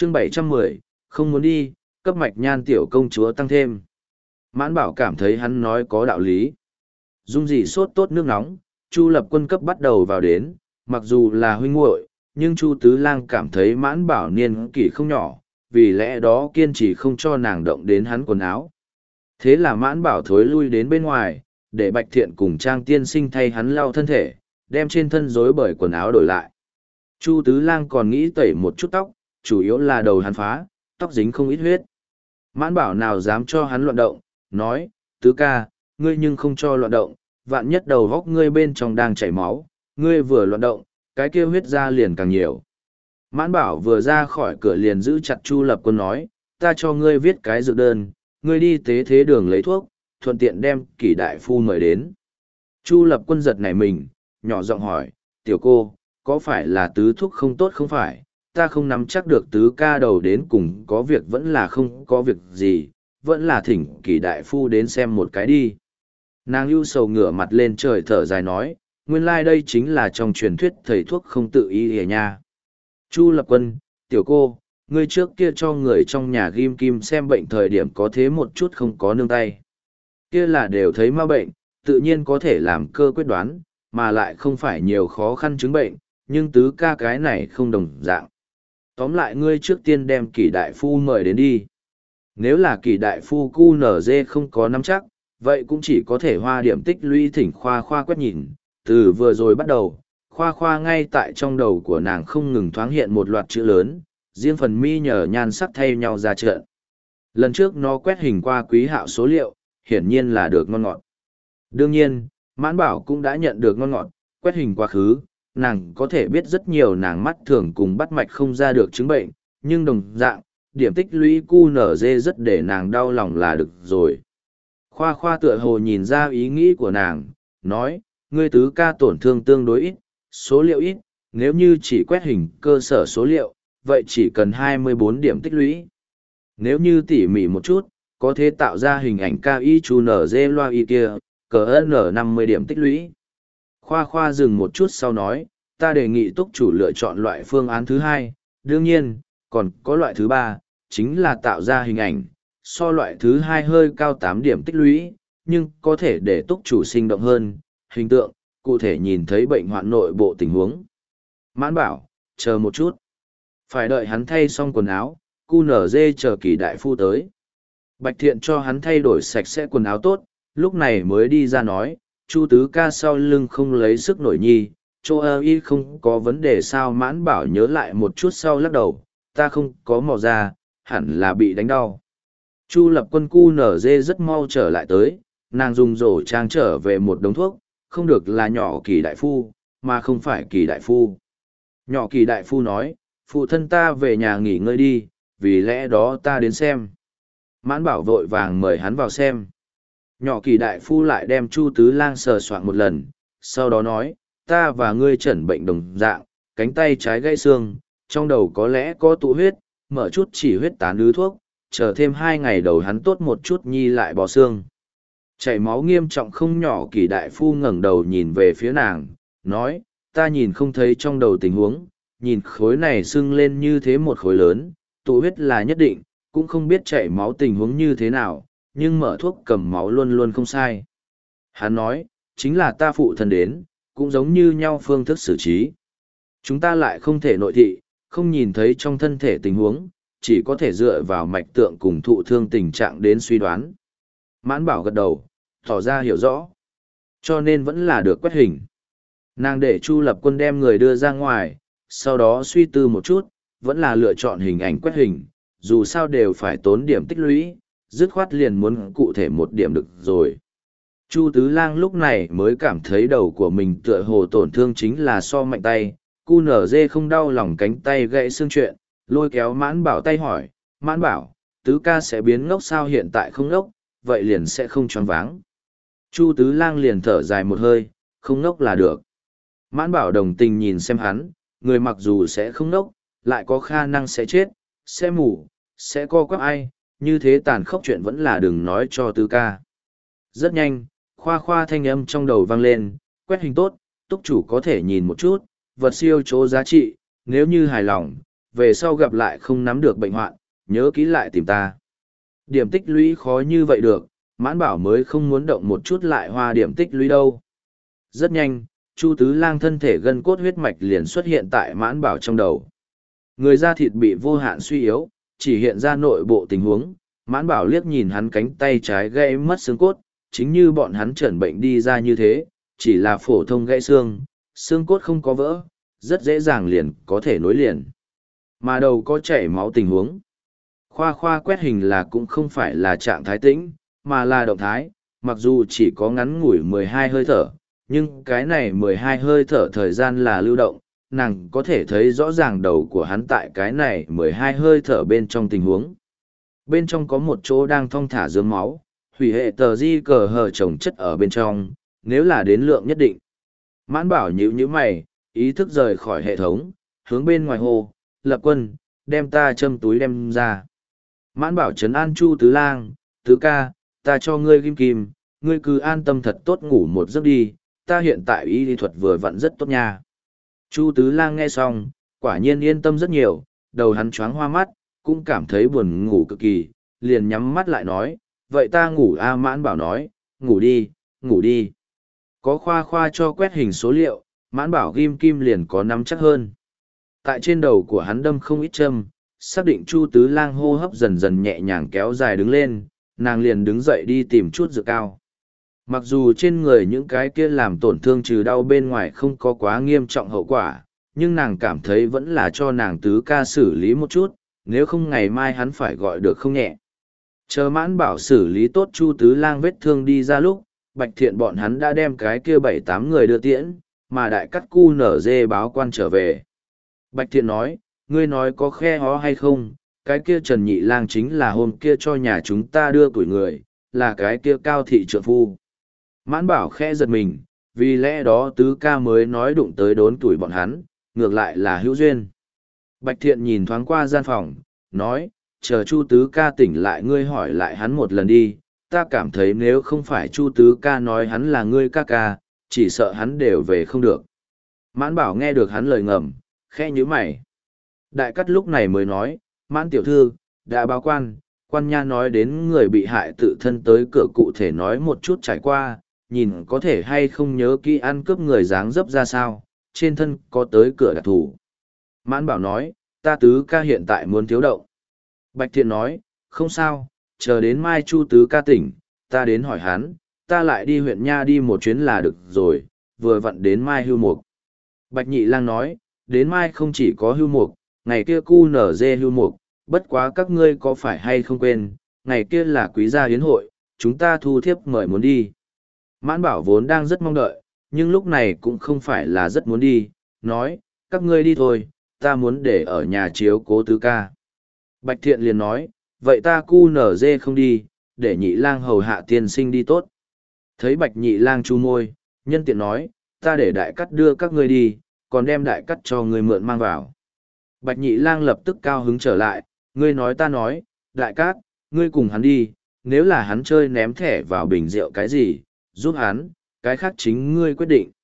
chương 710, không muốn đi, cấp mạch nhan tiểu công chúa tăng thêm. Mãn Bảo cảm thấy hắn nói có đạo lý. Dung dị sốt tốt nước nóng, Chu Lập Quân cấp bắt đầu vào đến, mặc dù là huynh muội, nhưng Chu Tứ Lang cảm thấy Mãn Bảo niên kỷ không nhỏ, vì lẽ đó kiên trì không cho nàng động đến hắn quần áo. Thế là Mãn Bảo thối lui đến bên ngoài, để Bạch Thiện cùng Trang tiên sinh thay hắn lau thân thể, đem trên thân rối bời quần áo đổi lại. Chu Tứ Lang còn nghĩ tẩy một chút tóc, chủ yếu là đầu hắn phá, tóc dính không ít huyết. Mãn Bảo nào dám cho hắn loạn động, nói, Tứ ca, ngươi nhưng không cho loạn động, vạn nhất đầu góc ngươi bên trong đang chảy máu, ngươi vừa loạn động, cái kia huyết ra liền càng nhiều. Mãn Bảo vừa ra khỏi cửa liền giữ chặt Chu Lập Quân nói, ta cho ngươi viết cái dược đơn, ngươi đi tế thế đường lấy thuốc, thuận tiện đem Kỷ đại phu mời đến. Chu Lập Quân giật nảy mình, nhỏ giọng hỏi, tiểu cô, có phải là tứ thuốc không tốt không phải, ta không nắm chắc được tứ ca đầu đến cùng có việc vẫn là không có việc gì, vẫn là thỉnh Kỷ đại phu đến xem một cái đi. Nàng ưu sầu ngửa mặt lên trời thở dài nói, nguyên lai đây chính là trong truyền thuyết thầy thuốc không tự ý hề nha. Chu Lập Quân, tiểu cô, ngươi trước kia cho người trong nhà ghim kim xem bệnh thời điểm có thế một chút không có nương tay. Kia là đều thấy ma bệnh, tự nhiên có thể làm cơ quyết đoán, mà lại không phải nhiều khó khăn chứng bệnh, nhưng tứ ca cái này không đồng dạng. Tóm lại ngươi trước tiên đem Kỷ đại phu mời đến đi. Nếu là Kỷ đại phu cu nở dê không có nắm chắc, vậy cũng chỉ có thể hoa điểm tích lũy thỉnh khoa khoa quét nhìn. Từ vừa rồi bắt đầu, khoa khoa ngay tại trong đầu của nàng không ngừng thoáng hiện một loạt chữ lớn, riêng phần mi nhờ nhan sắc thay nhau ra trận. Lần trước nó quét hình qua quý hạo số liệu, hiển nhiên là được ngon ngọt. Đương nhiên, Mãn Bảo cũng đã nhận được ngon ngọt, quét hình quá khứ, nàng có thể biết rất nhiều nàng mắt thường cùng bắt mạch không ra được chứng bệnh, nhưng đồng dạng, điểm tích lũy QNZ rất để nàng đau lòng là được rồi. Khoa khoa tựa hồ nhìn ra ý nghĩ của nàng, nói, ngươi tứ ca tổn thương tương đối ít, số liệu ít, nếu như chỉ quét hình cơ sở số liệu, vậy chỉ cần 24 điểm tích lũy. Nếu như tỉ mỉ một chút, có thể tạo ra hình ảnh KI chu nở dê loa y kia, cỡ N 50 điểm tích lũy. Khoa khoa dừng một chút sau nói, ta đề nghị túc chủ lựa chọn loại phương án thứ hai, đương nhiên, còn có loại thứ ba, chính là tạo ra hình ảnh, so loại thứ hai hơi cao 8 điểm tích lũy, nhưng có thể để túc chủ sinh động hơn, hình tượng, cụ thể nhìn thấy bệnh hoạn nội bộ tình huống. Mãn Bảo, chờ một chút. Phải đợi hắn thay xong quần áo, QNZ chờ Kỷ đại phu tới. Bạch Thiện cho hắn thay đổi sạch sẽ quần áo tốt, lúc này mới đi ra nói, Chu tứ ca sau lưng không lấy sức nổi nhi, chỗ y không có vấn đề sao. Mãn Bảo nhớ lại một chút sau lắc đầu, ta không có mò ra, hẳn là bị đánh đau. Chu Lập Quân QNZ rất mau trở lại tới, nàng dùng rổ trang trở về một đống thuốc, không được là nhỏ Kỷ đại phu, mà không phải Kỷ đại phu. Nhỏ Kỷ đại phu nói, phụ thân ta về nhà nghỉ ngơi đi, vì lẽ đó ta đến xem. Mãn Bảo vội vàng mời hắn vào xem. Nhỏ Kỷ đại phu lại đem Chu Tứ Lang sờ soạn một lần, sau đó nói, ta và ngươi chẩn bệnh đồng dạng, cánh tay trái gãy xương, trong đầu có lẽ có tụ huyết, mở chút chỉ huyết tán ứ thuốc, chờ thêm 2 ngày đầu hắn tốt một chút nhi lại bỏ xương. Chảy máu nghiêm trọng không nhỏ. Kỷ đại phu ngẩng đầu nhìn về phía nàng, nói, ta nhìn không thấy trong đầu tình huống, nhìn khối này sưng lên như thế một khối lớn, tụ huyết là nhất định, cũng không biết chảy máu tình huống như thế nào, nhưng mở thuốc cầm máu luôn luôn không sai. Hắn nói, chính là ta phụ thân đến, cũng giống như nhau phương thức xử trí. Chúng ta lại không thể nội thị, không nhìn thấy trong thân thể tình huống, chỉ có thể dựa vào mạch tượng cùng thụ thương tình trạng đến suy đoán. Mãn Bảo gật đầu, tỏ ra hiểu rõ. Cho nên vẫn là được quét hình. Nàng để Chu Lập Quân đem người đưa ra ngoài, sau đó suy tư một chút, vẫn là lựa chọn hình ảnh quét hình, dù sao đều phải tốn điểm tích lũy, dứt khoát liền muốn cụ thể một điểm được rồi. Chu Tứ Lang lúc này mới cảm thấy đầu của mình tựa hồ tổn thương chính là so mạnh tay, QNZ không đau lòng cánh tay gãy xương chuyện, lôi kéo Mãn Bảo tay hỏi, Mãn Bảo, tứ ca sẽ biến ngốc sao? Hiện tại không ngốc, vậy liền sẽ không choáng váng. Chu Tứ Lang liền thở dài một hơi, không ngốc là được. Mãn Bảo đồng tình nhìn xem hắn, người mặc dù sẽ không ngốc, lại có khả năng sẽ chết, sẽ mù, sẽ co quắp ai, như thế tàn khốc chuyện vẫn là đừng nói cho tứ ca. Rất nhanh, khoa khoa thanh âm trong đầu vang lên, quét hình tốt, túc chủ có thể nhìn một chút, vật siêu chỗ giá trị, nếu như hài lòng, về sau gặp lại không nắm được bệnh hoạn, nhớ kỹ lại tìm ta. Điểm tích lũy khó như vậy được, Mãn Bảo mới không muốn động một chút lại hoa điểm tích lũy đâu. Rất nhanh, Chu Tứ Lang thân thể gân cốt huyết mạch liền xuất hiện tại Mãn Bảo trong đầu. Người da thịt bị vô hạn suy yếu, chỉ hiện ra nội bộ tình huống, Mãn Bảo liếc nhìn hắn cánh tay trái gãy mất xương cốt, chính như bọn hắn chẩn bệnh đi ra như thế, chỉ là phổ thông gãy xương, xương cốt không có vỡ, rất dễ dàng liền có thể nối liền. Mà đầu có chảy máu tình huống. Khoa quét hình là cũng không phải là trạng thái tĩnh, mà là động thái, mặc dù chỉ có ngắn ngủi 12 hơi thở, nhưng cái này 12 hơi thở thời gian là lưu động, nàng có thể thấy rõ ràng đầu của hắn tại cái này 12 hơi thở bên trong tình huống. Bên trong có một chỗ đang thong thả dướng máu, hủy hệ tờ di cờ hờ trồng chất ở bên trong, nếu là đến lượng nhất định. Mãn Bảo nhíu nhíu mày, ý thức rời khỏi hệ thống, hướng bên ngoài hồ, Lập Quân, đem ta châm túi đem ra. Mãn Bảo trấn an Chu Tứ Lang, Tứ ca, ta cho ngươi kim kim, ngươi cứ an tâm thật tốt ngủ một giấc đi, ta hiện tại y lý thuật vừa vặn rất tốt nha. Chu Tứ Lang nghe xong, quả nhiên yên tâm rất nhiều, đầu hắn choáng hoa mắt, cũng cảm thấy buồn ngủ cực kỳ, liền nhắm mắt lại nói, vậy ta ngủ a. Mãn Bảo nói, ngủ đi, ngủ đi. Có khoa cho quét hình số liệu, Mãn Bảo ghim kim liền có nắm chắc hơn. Tại trên đầu của hắn đâm không ít châm, xác định Chu Tứ Lang hô hấp dần dần nhẹ nhàng kéo dài đứng lên, nàng liền đứng dậy đi tìm chút dược cao. Mặc dù trên người những cái kia làm tổn thương trừ đau bên ngoài không có quá nghiêm trọng hậu quả, nhưng nàng cảm thấy vẫn là cho nàng Tứ ca xử lý một chút, nếu không ngày mai hắn phải gọi được không nhẹ. Chờ Mãn Bảo xử lý tốt Chu Tứ Lang vết thương đi ra lúc, Bạch Thiện bọn hắn đã đem cái kia 7-8 người đưa tiễn, mà đại cắt cu nở dê báo quan trở về. Bạch Thiện nói, ngươi nói có khe hó hay không, cái kia Trần Nhị Lang chính là hôm kia cho nhà chúng ta đưa tuổi người, là cái kia Cao thị trượng phu. Mãn Bảo khẽ giật mình, vì lẽ đó Tứ ca mới nói đụng tới đốn tuổi bọn hắn, ngược lại là hữu duyên. Bạch Thiện nhìn thoáng qua gian phòng, nói, chờ Chu Tứ ca tỉnh lại ngươi hỏi lại hắn một lần đi, ta cảm thấy nếu không phải Chu Tứ ca nói hắn là ngươi ca ca, chỉ sợ hắn đều về không được. Mãn Bảo nghe được hắn lời ngầm, khẽ nhíu mày. Đại cắt lúc này mới nói, Mãn tiểu thư, đã báo quan, quan nha nói đến người bị hại tự thân tới cửa cụ thể nói một chút trải qua, nhìn có thể hay không nhớ kỹ ăn cướp người dáng dấp ra sao, trên thân có tới cửa đặc thù. Mãn Bảo nói, ta Tứ ca hiện tại muốn thiếu động. Bạch Thiện nói, không sao, chờ đến mai Chu Tứ ca tỉnh, ta đến hỏi hắn, ta lại đi huyện nha đi một chuyến là được rồi, vừa vặn đến mai hưu mục. Bạch Nhị Lang nói, đến mai không chỉ có hưu mục, ngày kia cu nở dê hưu mục, bất quá các ngươi có phải hay không quên, ngày kia là quý gia hiến hội, chúng ta thu thiếp mời muốn đi. Mãn Bảo vốn đang rất mong đợi, nhưng lúc này cũng không phải là rất muốn đi, nói, các ngươi đi thôi, ta muốn để ở nhà chiếu cố Tứ ca. Bạch Thiện liền nói, vậy ta cu nở dê không đi, để Nhị Lang hầu hạ tiên sinh đi tốt. Thấy Bạch Nhị Lang chu môi, nhân tiện nói, ta để đại cắt đưa các ngươi đi, còn đem đại cắt cho ngươi mượn mang vào. Bạch Nhị Lang lập tức cao hứng trở lại, ngươi nói ta nói, đại cát, ngươi cùng hắn đi, nếu là hắn chơi ném thẻ vào bình rượu cái gì, giúp hắn, cái khác chính ngươi quyết định.